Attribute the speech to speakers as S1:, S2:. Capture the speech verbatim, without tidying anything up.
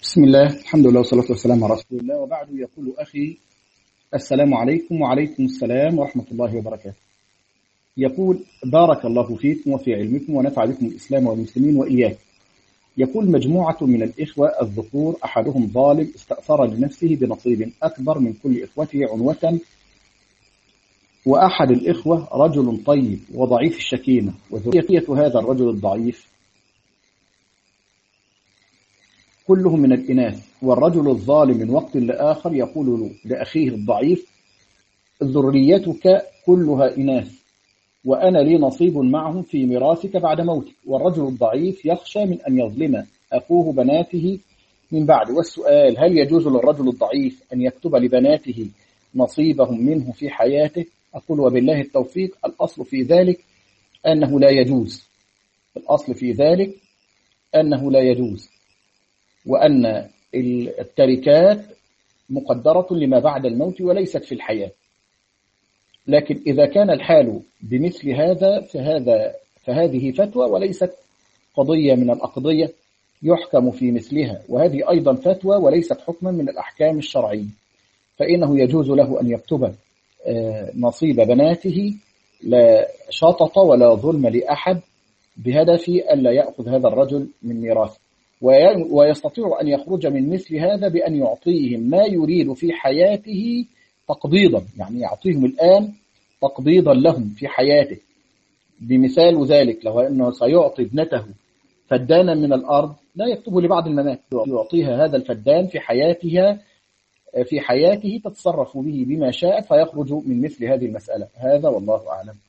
S1: بسم الله، الحمد لله والصلاة والسلام على رسول الله، وبعد. يقول أخي: السلام عليكم. وعليكم السلام ورحمة الله وبركاته. يقول: بارك الله فيكم وفي علمكم ونفع بكم الإسلام والمسلمين وإياكم. يقول: مجموعة من الإخوة الذكور أحدهم ظالم استأثر لنفسه بنصيب أكبر من كل إخوته عنوة، وأحد الإخوة رجل طيب وضعيف الشكيمة، وذرية هذا الرجل الضعيف كلهم من الإناث، والرجل الظالم من وقت لآخر يقول لأخيه الضعيف: ذريتك كلها إناث وأنا لي نصيب معهم في ميراثك بعد موتك. والرجل الضعيف يخشى من أن يظلم أخوه بناته من بعد. والسؤال: هل يجوز للرجل الضعيف أن يكتب لبناته نصيبهم منه في حياته؟ أقول: وبالله التوفيق. الأصل في ذلك أنه لا يجوز الأصل في ذلك أنه لا يجوز وأن التركات مقدرة لما بعد الموت وليست في الحياة. لكن إذا كان الحال بمثل هذا فهذا فهذه فتوى وليست قضية من الأقضية يحكم في مثلها، وهذه أيضا فتوى وليست حكما من الأحكام الشرعية. فإنه يجوز له أن يكتب نصيب بناته لا شطط ولا ظلم لأحد بهدف ألا يأخذ هذا الرجل من ميراثه، ويستطيع أن يخرج من مثل هذا بأن يعطيهم ما يريد في حياته تقبيضا، يعني يعطيهم الآن تقبيضا لهم في حياته. بمثال ذلك لو أنه سيعطي ابنته فدانا من الأرض لا يكتبه لبعد الممات، يعطيها هذا الفدان في حياتها في حياته تتصرف به بما شاء فيخرج من مثل هذه المسألة. هذا والله أعلم.